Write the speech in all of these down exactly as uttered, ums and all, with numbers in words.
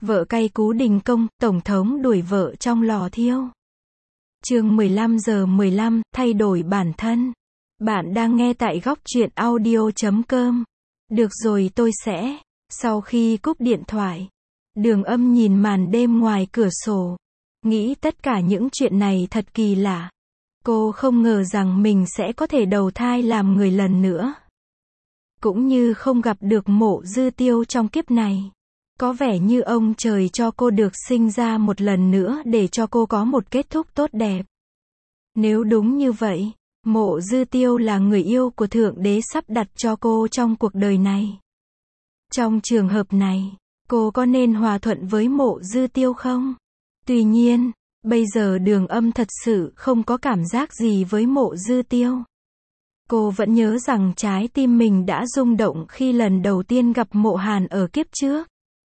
Vợ cay cú đình công, tổng thống đuổi vợ trong lò thiêu. Chương mười lăm giờ mười lăm, thay đổi bản thân. Bạn đang nghe tại góc truyện audio chấm com. Được rồi, tôi sẽ. Sau khi cúp điện thoại, Đường Âm nhìn màn đêm ngoài cửa sổ, nghĩ tất cả những chuyện này thật kỳ lạ. Cô không ngờ rằng mình sẽ có thể đầu thai làm người lần nữa. Cũng như không gặp được Mộ Dư Tiêu trong kiếp này. Có vẻ như ông trời cho cô được sinh ra một lần nữa để cho cô có một kết thúc tốt đẹp. Nếu đúng như vậy, Mộ Dư Tiêu là người yêu của Thượng Đế sắp đặt cho cô trong cuộc đời này. Trong trường hợp này, cô có nên hòa thuận với Mộ Dư Tiêu không? Tuy nhiên, bây giờ Đường Âm thật sự không có cảm giác gì với Mộ Dư Tiêu. Cô vẫn nhớ rằng trái tim mình đã rung động khi lần đầu tiên gặp Mộ Hàn ở kiếp trước.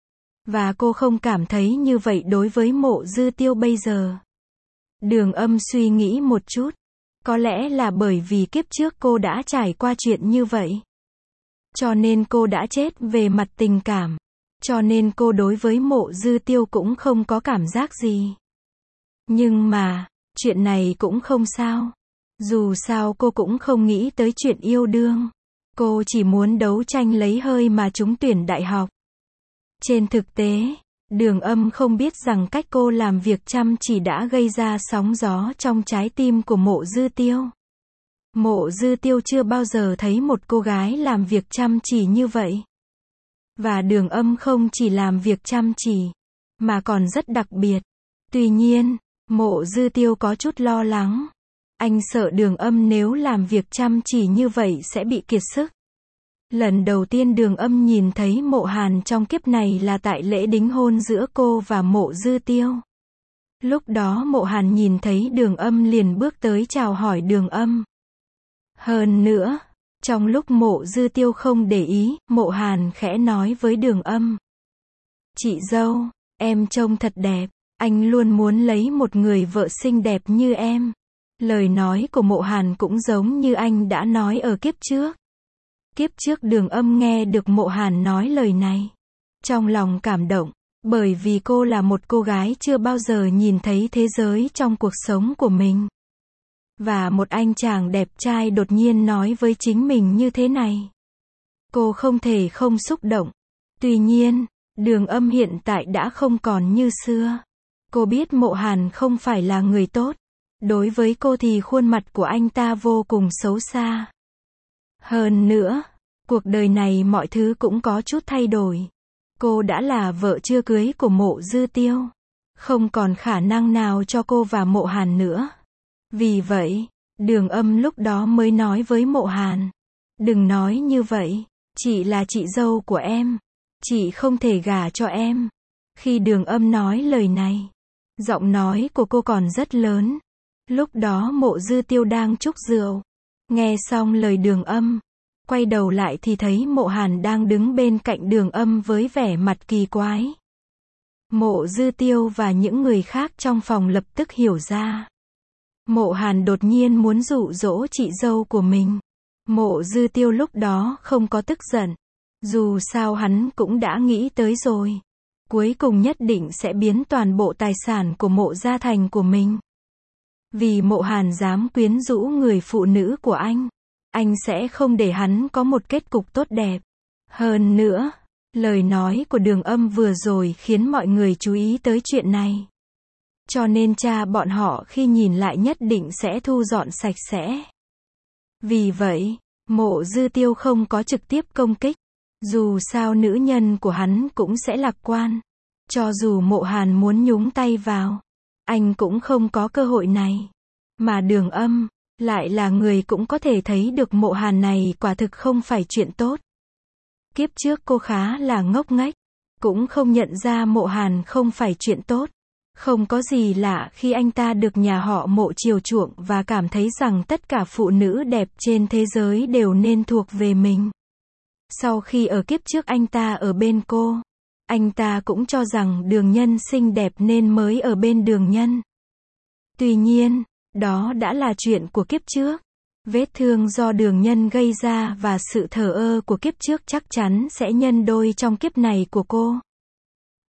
Và cô không cảm thấy như vậy đối với Mộ Dư Tiêu bây giờ. Đường Âm suy nghĩ một chút. Có lẽ là bởi vì kiếp trước cô đã trải qua chuyện như vậy. Cho nên cô đã chết về mặt tình cảm. Cho nên cô đối với Mộ Dư Tiêu cũng không có cảm giác gì. Nhưng mà, chuyện này cũng không sao. Dù sao cô cũng không nghĩ tới chuyện yêu đương. Cô chỉ muốn đấu tranh lấy hơi mà trúng tuyển đại học. Trên thực tế, Đường Âm không biết rằng cách cô làm việc chăm chỉ đã gây ra sóng gió trong trái tim của Mộ Dư Tiêu. Mộ Dư Tiêu chưa bao giờ thấy một cô gái làm việc chăm chỉ như vậy. Và Đường Âm không chỉ làm việc chăm chỉ, mà còn rất đặc biệt. Tuy nhiên, Mộ Dư Tiêu có chút lo lắng. Anh sợ Đường Âm nếu làm việc chăm chỉ như vậy sẽ bị kiệt sức. Lần đầu tiên Đường Âm nhìn thấy Mộ Hàn trong kiếp này là tại lễ đính hôn giữa cô và Mộ Dư Tiêu. Lúc đó Mộ Hàn nhìn thấy Đường Âm liền bước tới chào hỏi Đường Âm. Hơn nữa, trong lúc Mộ Dư Tiêu không để ý, Mộ Hàn khẽ nói với Đường Âm. Chị dâu, em trông thật đẹp, anh luôn muốn lấy một người vợ xinh đẹp như em. Lời nói của Mộ Hàn cũng giống như anh đã nói ở kiếp trước. Kiếp trước Đường Âm nghe được Mộ Hàn nói lời này. Trong lòng cảm động, bởi vì cô là một cô gái chưa bao giờ nhìn thấy thế giới trong cuộc sống của mình. Và một anh chàng đẹp trai đột nhiên nói với chính mình như thế này. Cô không thể không xúc động. Tuy nhiên, Đường Âm hiện tại đã không còn như xưa. Cô biết Mộ Hàn không phải là người tốt. Đối với cô thì khuôn mặt của anh ta vô cùng xấu xa. Hơn nữa, cuộc đời này mọi thứ cũng có chút thay đổi. Cô đã là vợ chưa cưới của Mộ Dư Tiêu. Không còn khả năng nào cho cô và Mộ Hàn nữa. Vì vậy, Đường Âm lúc đó mới nói với Mộ Hàn. Đừng nói như vậy, chị là chị dâu của em. Chị không thể gả cho em. Khi Đường Âm nói lời này, giọng nói của cô còn rất lớn. Lúc đó Mộ Dư Tiêu đang trúc rượu. Nghe xong lời Đường Âm, quay đầu lại thì thấy Mộ Hàn đang đứng bên cạnh Đường Âm với vẻ mặt kỳ quái. Mộ Dư Tiêu và những người khác trong phòng lập tức hiểu ra. Mộ Hàn đột nhiên muốn dụ dỗ chị dâu của mình. Mộ Dư Tiêu lúc đó không có tức giận. Dù sao hắn cũng đã nghĩ tới rồi. Cuối cùng nhất định sẽ biến toàn bộ tài sản của Mộ gia thành của mình. Vì Mộ Hàn dám quyến rũ người phụ nữ của anh, anh sẽ không để hắn có một kết cục tốt đẹp. Hơn nữa, lời nói của Đường Âm vừa rồi khiến mọi người chú ý tới chuyện này. Cho nên cha bọn họ khi nhìn lại nhất định sẽ thu dọn sạch sẽ. Vì vậy, Mộ Dư Tiêu không có trực tiếp công kích. Dù sao nữ nhân của hắn cũng sẽ lạc quan. Cho dù Mộ Hàn muốn nhúng tay vào, anh cũng không có cơ hội này. Mà Đường Âm, lại là người cũng có thể thấy được Mộ Hàn này quả thực không phải chuyện tốt. Kiếp trước cô khá là ngốc nghếch, cũng không nhận ra Mộ Hàn không phải chuyện tốt. Không có gì lạ khi anh ta được nhà họ Mộ chiều chuộng và cảm thấy rằng tất cả phụ nữ đẹp trên thế giới đều nên thuộc về mình. Sau khi ở kiếp trước anh ta ở bên cô, anh ta cũng cho rằng Đường Nhân xinh đẹp nên mới ở bên Đường Nhân. Tuy nhiên, đó đã là chuyện của kiếp trước. Vết thương do Đường Nhân gây ra và sự thờ ơ của kiếp trước chắc chắn sẽ nhân đôi trong kiếp này của cô.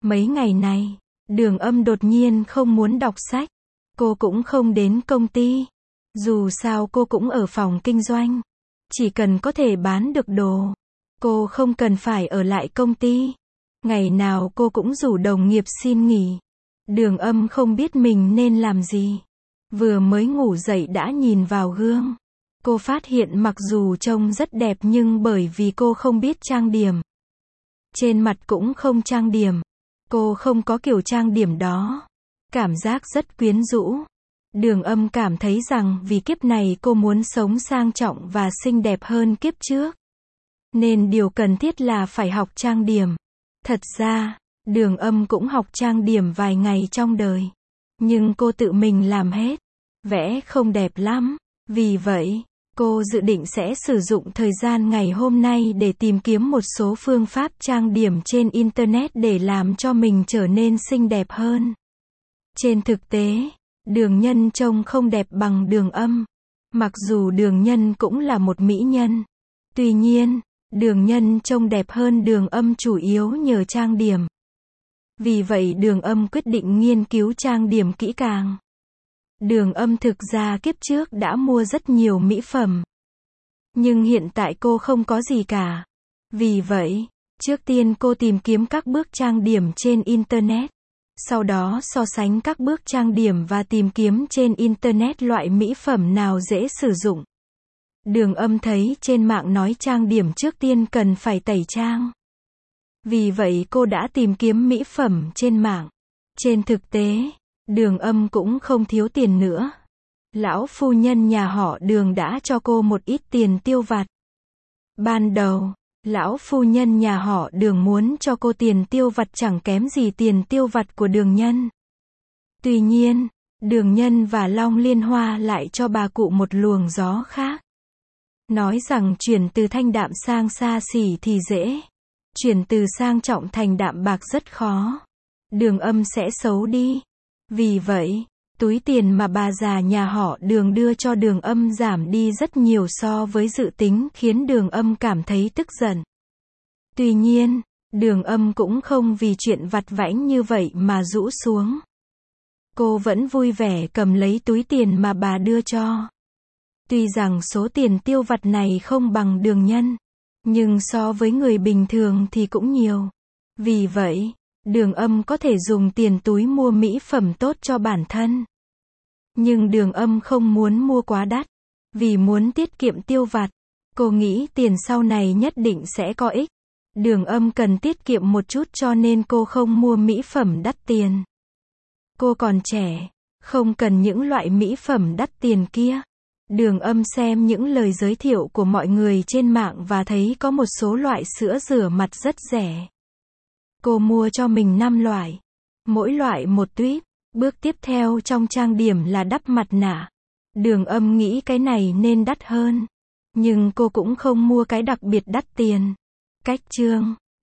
Mấy ngày này, Đường Âm đột nhiên không muốn đọc sách. Cô cũng không đến công ty. Dù sao cô cũng ở phòng kinh doanh. Chỉ cần có thể bán được đồ. Cô không cần phải ở lại công ty. Ngày nào cô cũng rủ đồng nghiệp xin nghỉ. Đường Âm không biết mình nên làm gì. Vừa mới ngủ dậy đã nhìn vào gương. Cô phát hiện mặc dù trông rất đẹp nhưng bởi vì cô không biết trang điểm. Trên mặt cũng không trang điểm. Cô không có kiểu trang điểm đó. Cảm giác rất quyến rũ. Đường Âm cảm thấy rằng vì kiếp này cô muốn sống sang trọng và xinh đẹp hơn kiếp trước. Nên điều cần thiết là phải học trang điểm. Thật ra, Đường Âm cũng học trang điểm vài ngày trong đời. Nhưng cô tự mình làm hết. Vẽ không đẹp lắm. Vì vậy, cô dự định sẽ sử dụng thời gian ngày hôm nay để tìm kiếm một số phương pháp trang điểm trên Internet để làm cho mình trở nên xinh đẹp hơn. Trên thực tế, Đường Nhân trông không đẹp bằng Đường Âm. Mặc dù Đường Nhân cũng là một mỹ nhân. Tuy nhiên, Đường Nhân trông đẹp hơn Đường Âm chủ yếu nhờ trang điểm. Vì vậy Đường Âm quyết định nghiên cứu trang điểm kỹ càng. Đường Âm thực ra kiếp trước đã mua rất nhiều mỹ phẩm. Nhưng hiện tại cô không có gì cả. Vì vậy, trước tiên cô tìm kiếm các bước trang điểm trên Internet. Sau đó so sánh các bước trang điểm và tìm kiếm trên Internet loại mỹ phẩm nào dễ sử dụng. Đường Âm thấy trên mạng nói trang điểm trước tiên cần phải tẩy trang. Vì vậy cô đã tìm kiếm mỹ phẩm trên mạng. Trên thực tế, Đường Âm cũng không thiếu tiền nữa. Lão phu nhân nhà họ Đường đã cho cô một ít tiền tiêu vặt. Ban đầu, lão phu nhân nhà họ Đường muốn cho cô tiền tiêu vặt chẳng kém gì tiền tiêu vặt của Đường Nhân. Tuy nhiên, Đường Nhân và Long Liên Hoa lại cho bà cụ một luồng gió khác. Nói rằng chuyển từ thanh đạm sang xa xỉ thì dễ. Chuyển từ sang trọng thành đạm bạc rất khó. Đường Âm sẽ xấu đi. Vì vậy, túi tiền mà bà già nhà họ Đường đưa cho Đường Âm giảm đi rất nhiều so với dự tính khiến Đường Âm cảm thấy tức giận. Tuy nhiên, Đường Âm cũng không vì chuyện vặt vãnh như vậy mà rũ xuống. Cô vẫn vui vẻ cầm lấy túi tiền mà bà đưa cho. Tuy rằng số tiền tiêu vặt này không bằng Đường Nhân, nhưng so với người bình thường thì cũng nhiều. Vì vậy, Đường Âm có thể dùng tiền túi mua mỹ phẩm tốt cho bản thân. Nhưng Đường Âm không muốn mua quá đắt. Vì muốn tiết kiệm tiêu vặt. Cô nghĩ tiền sau này nhất định sẽ có ích. Đường Âm cần tiết kiệm một chút cho nên cô không mua mỹ phẩm đắt tiền. Cô còn trẻ, không cần những loại mỹ phẩm đắt tiền kia. Đường Âm xem những lời giới thiệu của mọi người trên mạng và thấy có một số loại sữa rửa mặt rất rẻ. Cô mua cho mình năm loại. Mỗi loại một tuýp. Bước tiếp theo trong trang điểm là đắp mặt nạ. Đường Âm nghĩ cái này nên đắt hơn. Nhưng cô cũng không mua cái đặc biệt đắt tiền. Cách chương